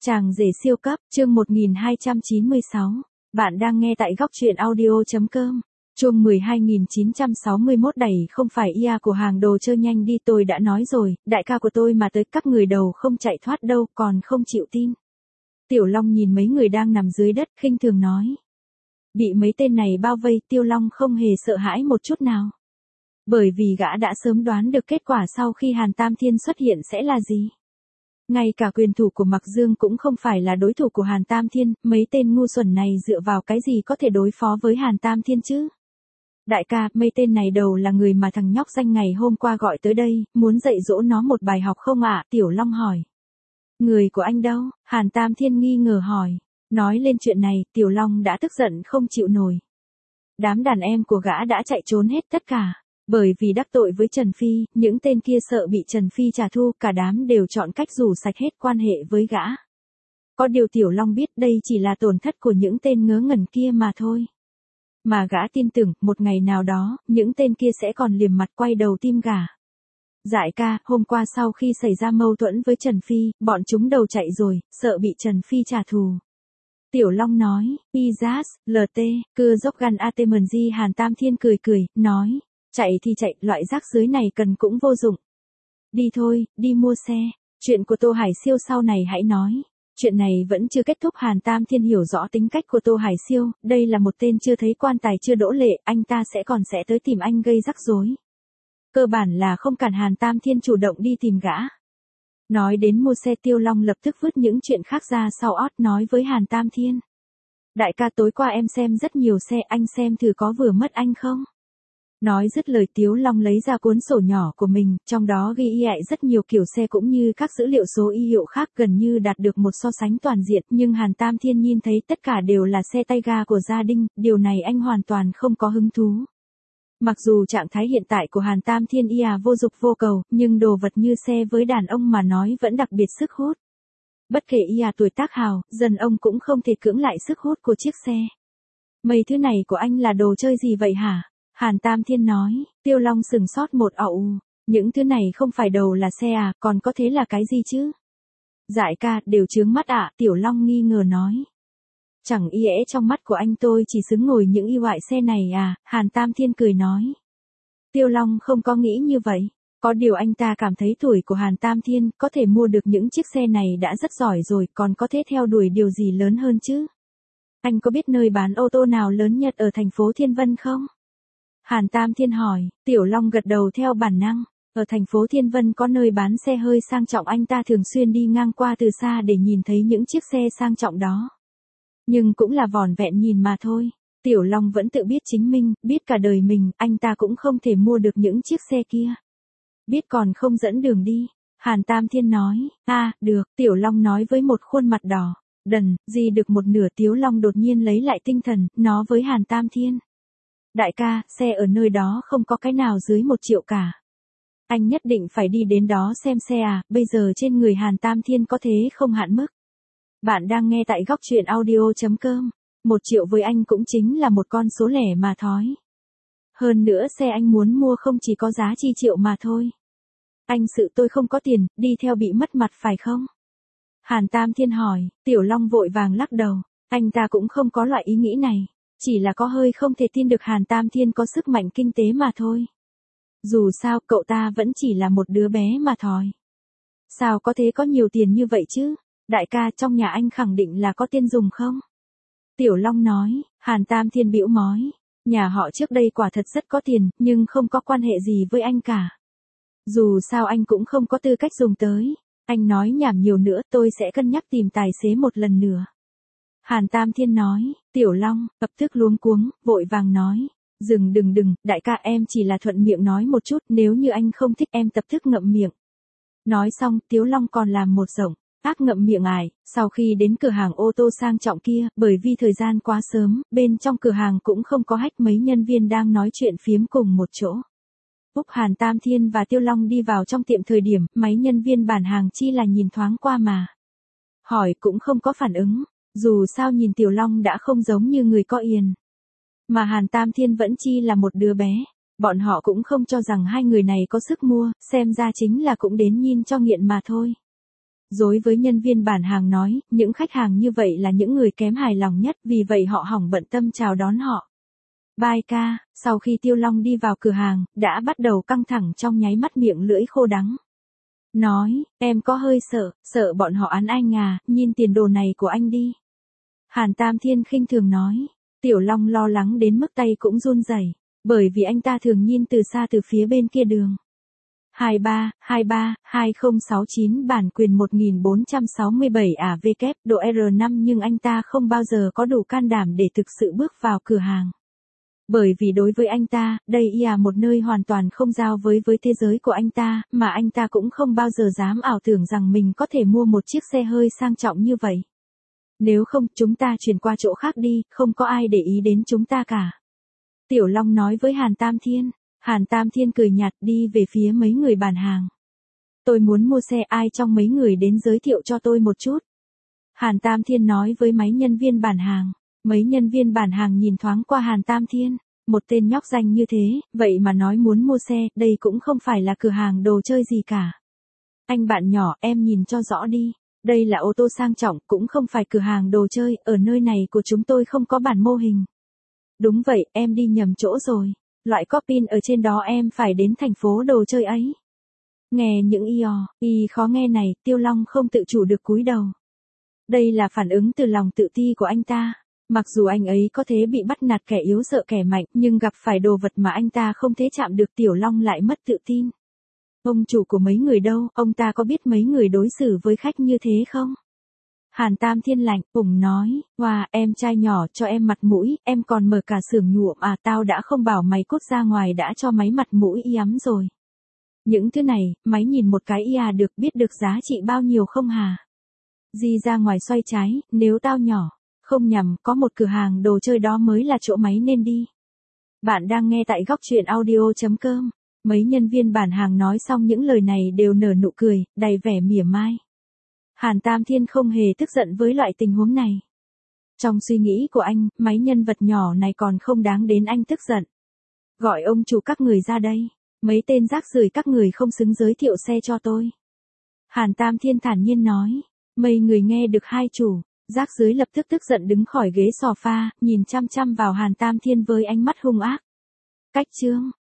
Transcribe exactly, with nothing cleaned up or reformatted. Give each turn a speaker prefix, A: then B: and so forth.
A: Chàng rể siêu cấp, chương một nghìn hai trăm chín mươi sáu. Bạn đang nghe tại góc truyện audio.com. Chuông mười hai nghìn chín trăm sáu mươi mốt đẩy không phải ia của hàng đồ chơi nhanh đi, tôi đã nói rồi, đại ca của tôi mà tới các người đầu không chạy thoát đâu, còn không chịu tin. Tiểu Long nhìn mấy người đang nằm dưới đất, khinh thường nói. Bị mấy tên này bao vây, Tiêu Long không hề sợ hãi một chút nào. Bởi vì gã đã sớm đoán được kết quả sau khi Hàn Tam Thiên xuất hiện sẽ là gì. Ngay cả quyền thủ của Mặc Dương cũng không phải là đối thủ của Hàn Tam Thiên, mấy tên ngu xuẩn này dựa vào cái gì có thể đối phó với Hàn Tam Thiên chứ? Đại ca, mấy tên này đầu là người mà thằng nhóc danh ngày hôm qua gọi tới đây, muốn dạy dỗ nó một bài học không ạ? Tiểu Long hỏi. Người của anh đâu? Hàn Tam Thiên nghi ngờ hỏi. Nói lên chuyện này, Tiểu Long đã tức giận không chịu nổi. Đám đàn em của gã đã chạy trốn hết tất cả. Bởi vì đắc tội với Trần Phi, những tên kia sợ bị Trần Phi trả thù, cả đám đều chọn cách rủ sạch hết quan hệ với gã. Có điều Tiểu Long biết đây chỉ là tổn thất của những tên ngớ ngẩn kia mà thôi. Mà gã tin tưởng, một ngày nào đó, những tên kia sẽ còn liềm mặt quay đầu tim gà. Dại ca, hôm qua sau khi xảy ra mâu thuẫn với Trần Phi, bọn chúng đầu chạy rồi, sợ bị Trần Phi trả thù. Tiểu Long nói, Izas, lờ tê, cưa dốc gan a tê em giê. Hàn Tam Thiên cười cười, nói. Chạy thì chạy, loại rác dưới này cần cũng vô dụng. Đi thôi, đi mua xe. Chuyện của Tô Hải Siêu sau này hãy nói. Chuyện này vẫn chưa kết thúc. Hàn Tam Thiên hiểu rõ tính cách của Tô Hải Siêu, đây là một tên chưa thấy quan tài chưa đỗ lệ, anh ta sẽ còn sẽ tới tìm anh gây rắc rối. Cơ bản là không cần Hàn Tam Thiên chủ động đi tìm gã. Nói đến mua xe, Tiêu Long lập tức vứt những chuyện khác ra sau ót, nói với Hàn Tam Thiên. Đại ca, tối qua em xem rất nhiều xe, anh xem thử có vừa mất anh không? Nói dứt lời, Tiếu Long lấy ra cuốn sổ nhỏ của mình, trong đó ghi y ạy rất nhiều kiểu xe cũng như các dữ liệu số y hiệu khác, gần như đạt được một so sánh toàn diện, nhưng Hàn Tam Thiên nhìn thấy tất cả đều là xe tay ga của gia đình, điều này anh hoàn toàn không có hứng thú. Mặc dù trạng thái hiện tại của Hàn Tam Thiên ia vô dục vô cầu, nhưng đồ vật như xe với đàn ông mà nói vẫn đặc biệt sức hút. Bất kể ia tuổi tác hào, dần ông cũng không thể cưỡng lại sức hút của chiếc xe. Mấy thứ này của anh là đồ chơi gì vậy hả? Hàn Tam Thiên nói. Tiêu Long sừng sốt một ậu. Những thứ này không phải đầu là xe à, còn có thế là cái gì chứ? Dại ca, đều chướng mắt ạ. À? Tiểu Long nghi ngờ nói. Chẳng y ẽ trong mắt của anh tôi chỉ xứng ngồi những y loại xe này à? Hàn Tam Thiên cười nói. Tiêu Long không có nghĩ như vậy. Có điều anh ta cảm thấy tuổi của Hàn Tam Thiên có thể mua được những chiếc xe này đã rất giỏi rồi, còn có thể theo đuổi điều gì lớn hơn chứ? Anh có biết nơi bán ô tô nào lớn nhất ở thành phố Thiên Vân không? Hàn Tam Thiên hỏi. Tiểu Long gật đầu theo bản năng. Ở thành phố Thiên Vân có nơi bán xe hơi sang trọng, anh ta thường xuyên đi ngang qua từ xa để nhìn thấy những chiếc xe sang trọng đó. Nhưng cũng là vỏn vẹn nhìn mà thôi. Tiểu Long vẫn tự biết chính mình, biết cả đời mình, anh ta cũng không thể mua được những chiếc xe kia. Biết còn không dẫn đường đi. Hàn Tam Thiên nói. A, à, được, Tiểu Long nói với một khuôn mặt đỏ. Đần, gì được một nửa. Tiểu Long đột nhiên lấy lại tinh thần, nó với Hàn Tam Thiên. Đại ca, xe ở nơi đó không có cái nào dưới một triệu cả. Anh nhất định phải đi đến đó xem xe à, bây giờ trên người Hàn Tam Thiên có thế không hạn mức. Bạn đang nghe tại góc truyện audio.com. Một triệu với anh cũng chính là một con số lẻ mà thói. Hơn nữa xe anh muốn mua không chỉ có giá chi triệu mà thôi. Anh sự tôi không có tiền, đi theo bị mất mặt phải không? Hàn Tam Thiên hỏi. Tiểu Long vội vàng lắc đầu. Anh ta cũng không có loại ý nghĩ này. Chỉ là có hơi không thể tin được Hàn Tam Thiên có sức mạnh kinh tế mà thôi. Dù sao, cậu ta vẫn chỉ là một đứa bé mà thôi. Sao có thể có nhiều tiền như vậy chứ? Đại ca, trong nhà anh khẳng định là có tiền dùng không? Tiểu Long nói. Hàn Tam Thiên bĩu môi. Nhà họ trước đây quả thật rất có tiền, nhưng không có quan hệ gì với anh cả. Dù sao anh cũng không có tư cách dùng tới. Anh nói nhảm nhiều nữa, tôi sẽ cân nhắc tìm tài xế một lần nữa. Hàn Tam Thiên nói. Tiểu Long, lập tức luống cuống, vội vàng nói. Dừng đừng đừng, đại ca, em chỉ là thuận miệng nói một chút, nếu như anh không thích em tập tức ngậm miệng. Nói xong, Tiểu Long còn làm một giọng ác ngậm miệng ải. Sau khi đến cửa hàng ô tô sang trọng kia, bởi vì thời gian quá sớm, bên trong cửa hàng cũng không có hách, mấy nhân viên đang nói chuyện phiếm cùng một chỗ. Lúc Hàn Tam Thiên và Tiêu Long đi vào trong tiệm thời điểm, mấy nhân viên bản hàng chi là nhìn thoáng qua mà. Hỏi cũng không có phản ứng. Dù sao nhìn Tiểu Long đã không giống như người có yên. Mà Hàn Tam Thiên vẫn chi là một đứa bé. Bọn họ cũng không cho rằng hai người này có sức mua, xem ra chính là cũng đến nhìn cho nghiện mà thôi. Đối với nhân viên bản hàng nói, những khách hàng như vậy là những người kém hài lòng nhất, vì vậy họ hỏng bận tâm chào đón họ. Bye ca, sau khi Tiêu Long đi vào cửa hàng, đã bắt đầu căng thẳng trong nháy mắt miệng lưỡi khô đắng. Nói, em có hơi sợ, sợ bọn họ án anh à, nhìn tiền đồ này của anh đi. Hàn Tam Thiên khinh thường nói, Tiểu Long lo lắng đến mức tay cũng run rẩy, bởi vì anh ta thường nhìn từ xa từ phía bên kia đường. hai ba, hai ba, hai không sáu chín bản quyền một nghìn bốn trăm sáu mươi bảy ả V kép độ R năm nhưng anh ta không bao giờ có đủ can đảm để thực sự bước vào cửa hàng. Bởi vì đối với anh ta, đây là một nơi hoàn toàn không giao với với thế giới của anh ta, mà anh ta cũng không bao giờ dám ảo tưởng rằng mình có thể mua một chiếc xe hơi sang trọng như vậy. Nếu không, chúng ta chuyển qua chỗ khác đi, không có ai để ý đến chúng ta cả. Tiểu Long nói với Hàn Tam Thiên. Hàn Tam Thiên cười nhạt đi về phía mấy người bàn hàng. Tôi muốn mua xe, ai trong mấy người đến giới thiệu cho tôi một chút. Hàn Tam Thiên nói với mấy nhân viên bàn hàng. Mấy nhân viên bàn hàng nhìn thoáng qua Hàn Tam Thiên. Một tên nhóc danh như thế, vậy mà nói muốn mua xe, đây cũng không phải là cửa hàng đồ chơi gì cả. Anh bạn nhỏ, em nhìn cho rõ đi. Đây là ô tô sang trọng, cũng không phải cửa hàng đồ chơi, ở nơi này của chúng tôi không có bản mô hình. Đúng vậy, em đi nhầm chỗ rồi. Loại có pin ở trên đó em phải đến thành phố đồ chơi ấy. Nghe những y o, y khó nghe này, Tiêu Long không tự chủ được cúi đầu. Đây là phản ứng từ lòng tự ti của anh ta. Mặc dù anh ấy có thể bị bắt nạt kẻ yếu sợ kẻ mạnh, nhưng gặp phải đồ vật mà anh ta không thể chạm được Tiểu Long lại mất tự tin. Ông chủ của mấy người đâu, ông ta có biết mấy người đối xử với khách như thế không? Hàn Tam Thiên lạnh, ủng nói, wow, em trai nhỏ cho em mặt mũi, em còn mở cả xưởng nhuộm à, tao đã không bảo mày cút ra ngoài đã cho máy mặt mũi y ắm rồi. Những thứ này, máy nhìn một cái y à được, biết được giá trị bao nhiêu không hà? Di ra ngoài xoay trái, nếu tao nhỏ, không nhầm, có một cửa hàng đồ chơi đó mới là chỗ máy nên đi. Bạn đang nghe tại góc truyện audio chấm com. Mấy nhân viên bản hàng nói xong những lời này đều nở nụ cười, đầy vẻ mỉa mai. Hàn Tam Thiên không hề tức giận với loại tình huống này. Trong suy nghĩ của anh, mấy nhân vật nhỏ này còn không đáng đến anh tức giận. Gọi ông chủ các người ra đây. Mấy tên rác rưởi các người không xứng giới thiệu xe cho tôi. Hàn Tam Thiên thản nhiên nói. Mấy người nghe được hai chủ, rác dưới lập tức tức giận đứng khỏi ghế sofa, nhìn chăm chăm vào Hàn Tam Thiên với ánh mắt hung ác. Cách chương.